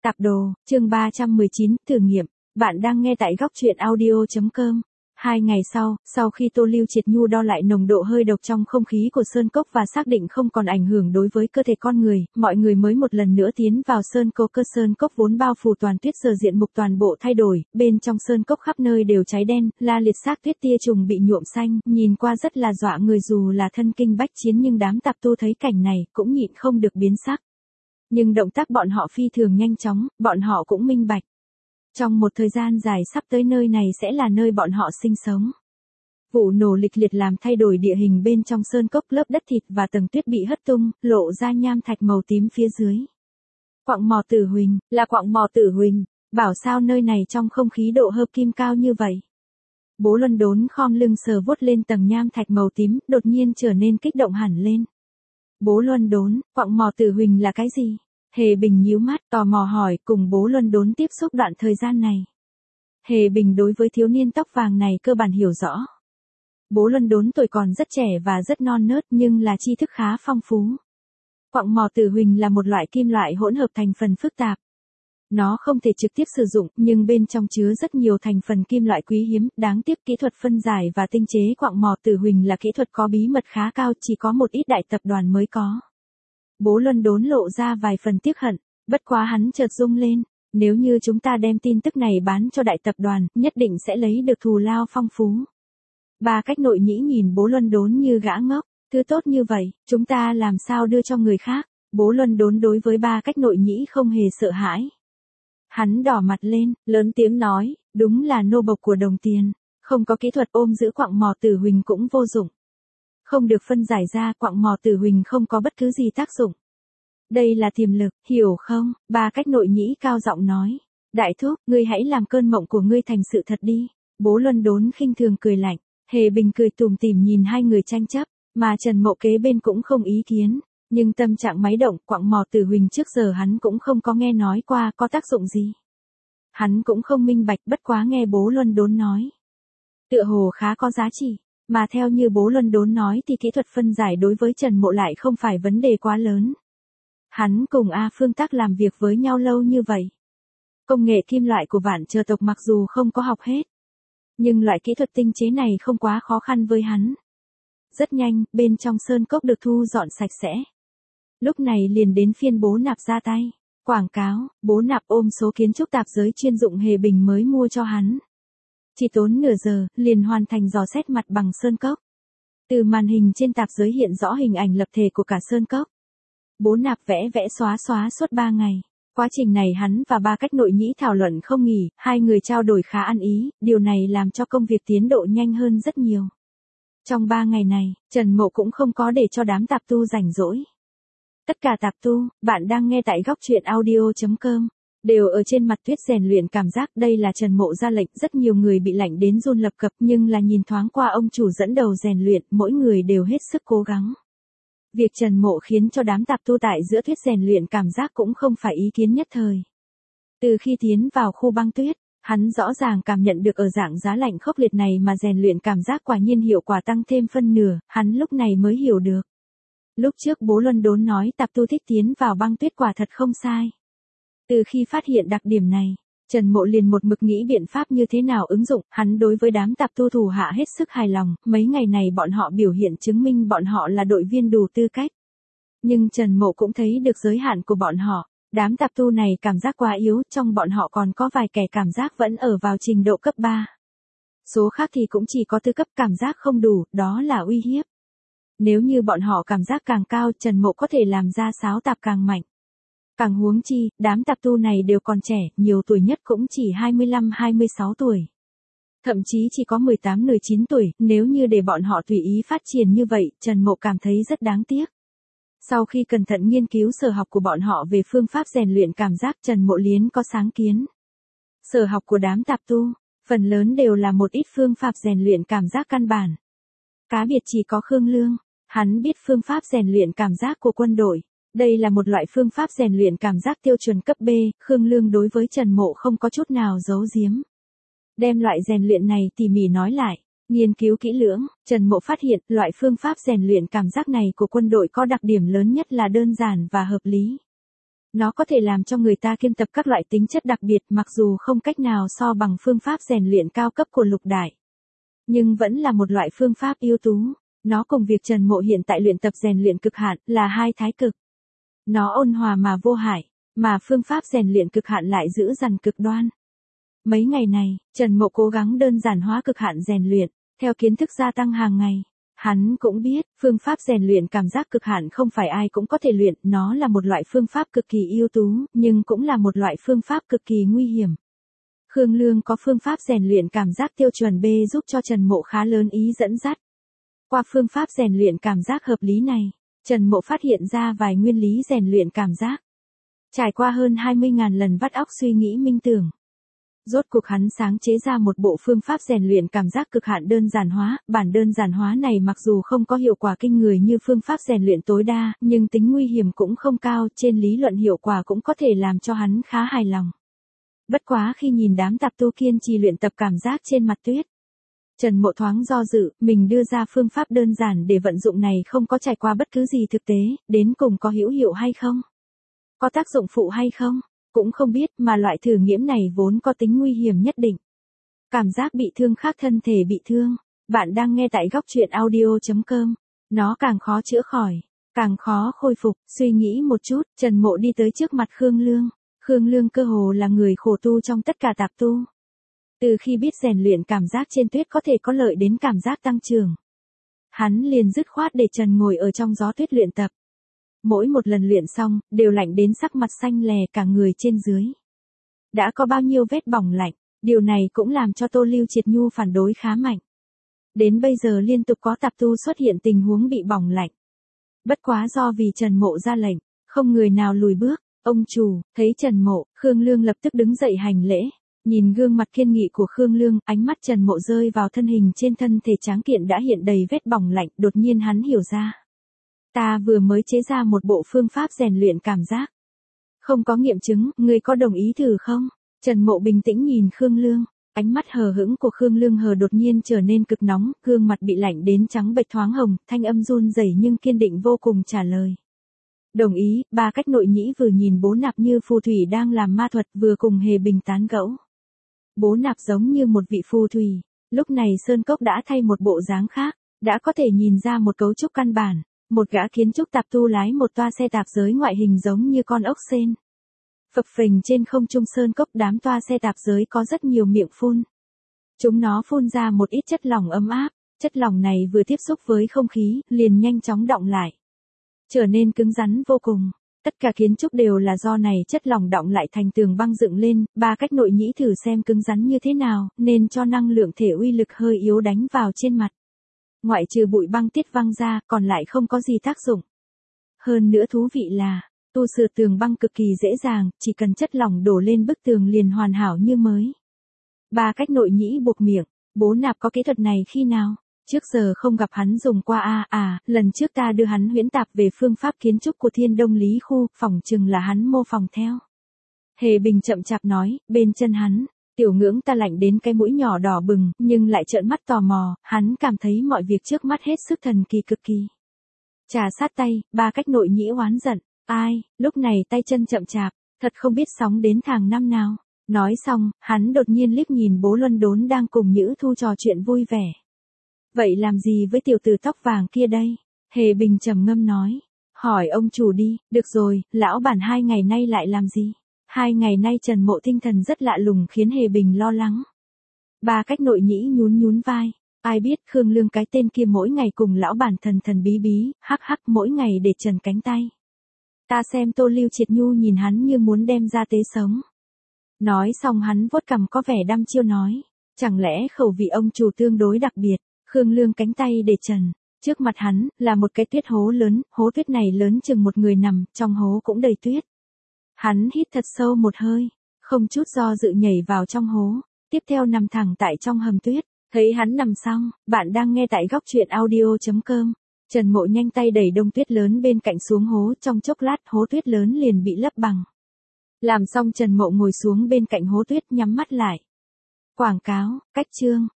Tạp đồ, chương 319, thử nghiệm. Bạn đang nghe tại góc truyện audio.com. 2 ngày sau khi Tô Lưu Triệt Nhu đo lại nồng độ hơi độc trong không khí của sơn cốc và xác định không còn ảnh hưởng đối với cơ thể con người, mọi người mới một lần nữa tiến vào sơn cốc. Cơ sơn cốc vốn bao phủ toàn tuyết giờ diện mục toàn bộ thay đổi, bên trong sơn cốc khắp nơi đều cháy đen, la liệt xác tuyết tia trùng bị nhuộm xanh, nhìn qua rất là dọa người. Dù là thân kinh bách chiến nhưng đám tạp tu thấy cảnh này cũng nhịn không được biến sắc. Nhưng động tác bọn họ phi thường nhanh chóng, bọn họ cũng minh bạch. Trong một thời gian dài sắp tới nơi này sẽ là nơi bọn họ sinh sống. Vụ nổ lịch liệt làm thay đổi địa hình bên trong sơn cốc, lớp đất thịt và tầng tuyết bị hất tung, lộ ra nham thạch màu tím phía dưới. Quặng mỏ Tử Huỳnh, là quặng mỏ Tử Huỳnh, bảo sao nơi này trong không khí độ hợp kim cao như vậy. Bố Luân Đốn khom lưng sờ vuốt lên tầng nham thạch màu tím, đột nhiên trở nên kích động hẳn lên. Bố Luân Đốn, quặng mỏ Tử Huỳnh là cái gì? Hề Bình nhíu mắt, tò mò hỏi, cùng Bố Luân Đốn tiếp xúc đoạn thời gian này. Hề Bình đối với thiếu niên tóc vàng này cơ bản hiểu rõ. Bố Luân Đốn tuổi còn rất trẻ và rất non nớt nhưng là tri thức khá phong phú. Quặng mỏ Tử Huỳnh là một loại kim loại hỗn hợp thành phần phức tạp. Nó không thể trực tiếp sử dụng, nhưng bên trong chứa rất nhiều thành phần kim loại quý hiếm, đáng tiếc kỹ thuật phân giải và tinh chế quặng mỏ Tử Huỳnh là kỹ thuật có bí mật khá cao, chỉ có một ít đại tập đoàn mới có. Bố Luân Đốn lộ ra vài phần tiếc hận, bất quá hắn chợt rung lên, nếu như chúng ta đem tin tức này bán cho đại tập đoàn, nhất định sẽ lấy được thù lao phong phú. Ba Cách Nội Nhĩ nhìn Bố Luân Đốn như gã ngốc, thứ tốt như vậy, chúng ta làm sao đưa cho người khác? Bố Luân Đốn đối với Ba Cách Nội Nhĩ không hề sợ hãi. Hắn đỏ mặt lên, lớn tiếng nói, đúng là nô bộc của đồng tiền, không có kỹ thuật ôm giữ quặng mỏ Tử Huỳnh cũng vô dụng. Không được phân giải ra, quặng mỏ Tử Huỳnh không có bất cứ gì tác dụng. Đây là tiềm lực, hiểu không? Ba Cách Nội Nhĩ cao giọng nói. Đại thúc, ngươi hãy làm cơn mộng của ngươi thành sự thật đi. Bố Luân Đốn khinh thường cười lạnh. Hề Bình cười tủm tỉm nhìn hai người tranh chấp, mà Trần Mộ kế bên cũng không ý kiến. Nhưng tâm trạng máy động, quặng mỏ Tử Huỳnh trước giờ hắn cũng không có nghe nói qua có tác dụng gì. Hắn cũng không minh bạch, bất quá nghe Bố Luân Đốn nói. Tựa hồ khá có giá trị. Mà theo như Bố Luân Đốn nói thì kỹ thuật phân giải đối với Trần Mộ lại không phải vấn đề quá lớn. Hắn cùng A Phương Tác làm việc với nhau lâu như vậy. Công nghệ kim loại của Vạn Chờ tộc mặc dù không có học hết. Nhưng loại kỹ thuật tinh chế này không quá khó khăn với hắn. Rất nhanh, bên trong sơn cốc được thu dọn sạch sẽ. Lúc này liền đến phiên Bố Nạp ra tay. Quảng cáo, Bố Nạp ôm số kiến trúc tạp giới chuyên dụng Hề Bình mới mua cho hắn. Chỉ tốn nửa giờ, liền hoàn thành dò xét mặt bằng sơn cốc. Từ màn hình trên tạp giới hiện rõ hình ảnh lập thể của cả sơn cốc. Bố Nạp vẽ xóa suốt 3 ngày. Quá trình này hắn và Ba Cách Nội Nhĩ thảo luận không nghỉ, hai người trao đổi khá ăn ý, điều này làm cho công việc tiến độ nhanh hơn rất nhiều. Trong 3 ngày này, Trần Mộ cũng không có để cho đám tạp tu rảnh rỗi. Tất cả tạp tu, bạn đang nghe tại góc truyện audio.com. Đều ở trên mặt tuyết rèn luyện cảm giác. Đây là Trần Mộ ra lệnh, rất nhiều người bị lạnh đến run lập cập, nhưng là nhìn thoáng qua ông chủ dẫn đầu rèn luyện, mỗi người đều hết sức cố gắng. Việc Trần Mộ khiến cho đám tạp tu tại giữa tuyết rèn luyện cảm giác cũng không phải ý kiến nhất thời. Từ khi tiến vào khu băng tuyết, hắn rõ ràng cảm nhận được ở dạng giá lạnh khốc liệt này mà rèn luyện cảm giác quả nhiên hiệu quả tăng thêm phân nửa, hắn lúc này mới hiểu được. Lúc trước Bố Luân Đốn nói tạp tu thích tiến vào băng tuyết quả thật không sai. Từ khi phát hiện đặc điểm này, Trần Mộ liền một mực nghĩ biện pháp như thế nào ứng dụng, hắn đối với đám tạp tu thủ hạ hết sức hài lòng, mấy ngày này bọn họ biểu hiện chứng minh bọn họ là đội viên đủ tư cách. Nhưng Trần Mộ cũng thấy được giới hạn của bọn họ, đám tạp tu này cảm giác quá yếu, trong bọn họ còn có vài kẻ cảm giác vẫn ở vào trình độ cấp 3. Số khác thì cũng chỉ có tư cấp, cảm giác không đủ, đó là uy hiếp. Nếu như bọn họ cảm giác càng cao, Trần Mộ có thể làm ra sáo tạp càng mạnh. Càng huống chi, đám tạp tu này đều còn trẻ, nhiều tuổi nhất cũng chỉ 25-26 tuổi. Thậm chí chỉ có 18-19 tuổi, nếu như để bọn họ tùy ý phát triển như vậy, Trần Mộ cảm thấy rất đáng tiếc. Sau khi cẩn thận nghiên cứu sở học của bọn họ về phương pháp rèn luyện cảm giác, Trần Mộ liền có sáng kiến. Sở học của đám tạp tu, phần lớn đều là một ít phương pháp rèn luyện cảm giác căn bản. Cá biệt chỉ có Khương Lương, hắn biết phương pháp rèn luyện cảm giác của quân đội. Đây là một loại phương pháp rèn luyện cảm giác tiêu chuẩn cấp B, Khương Lương đối với Trần Mộ không có chút nào giấu giếm. Đem loại rèn luyện này tỉ mỉ nói lại, nghiên cứu kỹ lưỡng, Trần Mộ phát hiện loại phương pháp rèn luyện cảm giác này của quân đội có đặc điểm lớn nhất là đơn giản và hợp lý. Nó có thể làm cho người ta kiêm tập các loại tính chất đặc biệt mặc dù không cách nào so bằng phương pháp rèn luyện cao cấp của Lục Đại. Nhưng vẫn là một loại phương pháp ưu tú. Nó cùng việc Trần Mộ hiện tại luyện tập rèn luyện cực hạn là hai thái cực. Nó ôn hòa mà vô hại, mà phương pháp rèn luyện cực hạn lại giữ dằn cực đoan. Mấy ngày này, Trần Mộ cố gắng đơn giản hóa cực hạn rèn luyện, theo kiến thức gia tăng hàng ngày. Hắn cũng biết, phương pháp rèn luyện cảm giác cực hạn không phải ai cũng có thể luyện, nó là một loại phương pháp cực kỳ ưu tú, nhưng cũng là một loại phương pháp cực kỳ nguy hiểm. Khương Lương có phương pháp rèn luyện cảm giác tiêu chuẩn B giúp cho Trần Mộ khá lớn ý dẫn dắt. Qua phương pháp rèn luyện cảm giác hợp lý này, Trần Mộ phát hiện ra vài nguyên lý rèn luyện cảm giác. Trải qua hơn 20.000 lần vắt óc suy nghĩ minh tưởng. Rốt cuộc hắn sáng chế ra một bộ phương pháp rèn luyện cảm giác cực hạn đơn giản hóa, bản đơn giản hóa này mặc dù không có hiệu quả kinh người như phương pháp rèn luyện tối đa, nhưng tính nguy hiểm cũng không cao, trên lý luận hiệu quả cũng có thể làm cho hắn khá hài lòng. Bất quá khi nhìn đám tạp tu kiên trì luyện tập cảm giác trên mặt tuyết, Trần Mộ thoáng do dự, mình đưa ra phương pháp đơn giản để vận dụng này không có trải qua bất cứ gì thực tế, đến cùng có hữu hiệu hay không? Có tác dụng phụ hay không? Cũng không biết, mà loại thử nghiệm này vốn có tính nguy hiểm nhất định. Cảm giác bị thương khác thân thể bị thương. Bạn đang nghe tại góc truyện audio.com. Nó càng khó chữa khỏi, càng khó khôi phục. Suy nghĩ một chút, Trần Mộ đi tới trước mặt Khương Lương. Khương Lương cơ hồ là người khổ tu trong tất cả tạp tu. Từ khi biết rèn luyện cảm giác trên tuyết có thể có lợi đến cảm giác tăng trưởng, hắn liền dứt khoát để Trần ngồi ở trong gió tuyết luyện tập. Mỗi một lần luyện xong, đều lạnh đến sắc mặt xanh lè cả người trên dưới. Đã có bao nhiêu vết bỏng lạnh, điều này cũng làm cho Tô Lưu Triệt Nhu phản đối khá mạnh. Đến bây giờ liên tục có tạp tu xuất hiện tình huống bị bỏng lạnh. Bất quá do vì Trần Mộ ra lệnh, không người nào lùi bước. Ông chủ, thấy Trần Mộ, Khương Lương lập tức đứng dậy hành lễ. Nhìn gương mặt kiên nghị của Khương Lương, ánh mắt Trần Mộ rơi vào thân hình trên thân thể tráng kiện đã hiện đầy vết bỏng lạnh, đột nhiên hắn hiểu ra. Ta vừa mới chế ra một bộ phương pháp rèn luyện cảm giác. Không có nghiệm chứng, ngươi có đồng ý thử không? Trần Mộ bình tĩnh nhìn Khương Lương, ánh mắt hờ hững của Khương Lương đột nhiên trở nên cực nóng, gương mặt bị lạnh đến trắng bệch thoáng hồng, thanh âm run rẩy nhưng kiên định vô cùng trả lời. Đồng ý, Ba Cách Nội Nhĩ vừa nhìn Bố Nạp như phù thủy đang làm ma thuật vừa cùng Hề Bình tán gẫu. Bố Nạp giống như một vị phù thủy, lúc này Sơn Cốc đã thay một bộ dáng khác, đã có thể nhìn ra một cấu trúc căn bản. Một gã kiến trúc tạp tu lái một toa xe tạp giới ngoại hình giống như con ốc sên. Phập phình trên không trung Sơn Cốc đám toa xe tạp giới có rất nhiều miệng phun. Chúng nó phun ra một ít chất lỏng ấm áp, chất lỏng này vừa tiếp xúc với không khí, liền nhanh chóng đọng lại. Trở nên cứng rắn vô cùng. Tất cả kiến trúc đều là do này chất lỏng đọng lại thành tường băng dựng lên, Ba Cách Nội Nhĩ thử xem cứng rắn như thế nào, nên cho năng lượng thể uy lực hơi yếu đánh vào trên mặt. Ngoại trừ bụi băng tiết văng ra, còn lại không có gì tác dụng. Hơn nữa thú vị là, tu sửa tường băng cực kỳ dễ dàng, chỉ cần chất lỏng đổ lên bức tường liền hoàn hảo như mới. Ba Cách Nội Nhĩ buộc miệng, Bố Nạp có kỹ thuật này khi nào? Trước giờ không gặp hắn dùng qua lần trước ta đưa hắn huyễn tạp về phương pháp kiến trúc của Thiên Đông Lý Khu, phỏng chừng là hắn mô phỏng theo. Hề Bình chậm chạp nói, bên chân hắn. Tiểu Ngưỡng ta lạnh đến cái mũi nhỏ đỏ bừng, nhưng lại trợn mắt tò mò, hắn cảm thấy mọi việc trước mắt hết sức thần kỳ cực kỳ. Trà sát tay, Ba Cách Nội Nhĩ oán giận, ai, lúc này tay chân chậm chạp, thật không biết sóng đến thằng năm nào. Nói xong, hắn đột nhiên liếc nhìn Bố Luân Đốn đang cùng Nhữ Thu trò chuyện vui vẻ. Vậy làm gì với tiểu tử tóc vàng kia đây? Hề Bình trầm ngâm nói, hỏi ông chủ đi, được rồi, lão bản 2 ngày nay lại làm gì? 2 ngày nay Trần Mộ tinh thần rất lạ lùng khiến Hề Bình lo lắng. Ba Cách Nội Nhĩ nhún vai, ai biết Khương Lương cái tên kia mỗi ngày cùng lão bản thần thần bí bí, hắc hắc mỗi ngày để trần cánh tay. Ta xem Tô Lưu Triệt Nhu nhìn hắn như muốn đem ra tế sống. Nói xong hắn vuốt cằm có vẻ đăm chiêu nói, chẳng lẽ khẩu vị ông chủ tương đối đặc biệt? Khương Lương cánh tay để trần, trước mặt hắn là một cái tuyết hố lớn, hố tuyết này lớn chừng một người nằm, trong hố cũng đầy tuyết. Hắn hít thật sâu một hơi, không chút do dự nhảy vào trong hố, tiếp theo nằm thẳng tại trong hầm tuyết. Thấy hắn nằm xong, bạn đang nghe tại góc truyện audio.com. Trần Mộ nhanh tay đẩy đông tuyết lớn bên cạnh xuống hố, trong chốc lát hố tuyết lớn liền bị lấp bằng. Làm xong Trần Mộ ngồi xuống bên cạnh hố tuyết nhắm mắt lại. Quảng cáo, cách chương.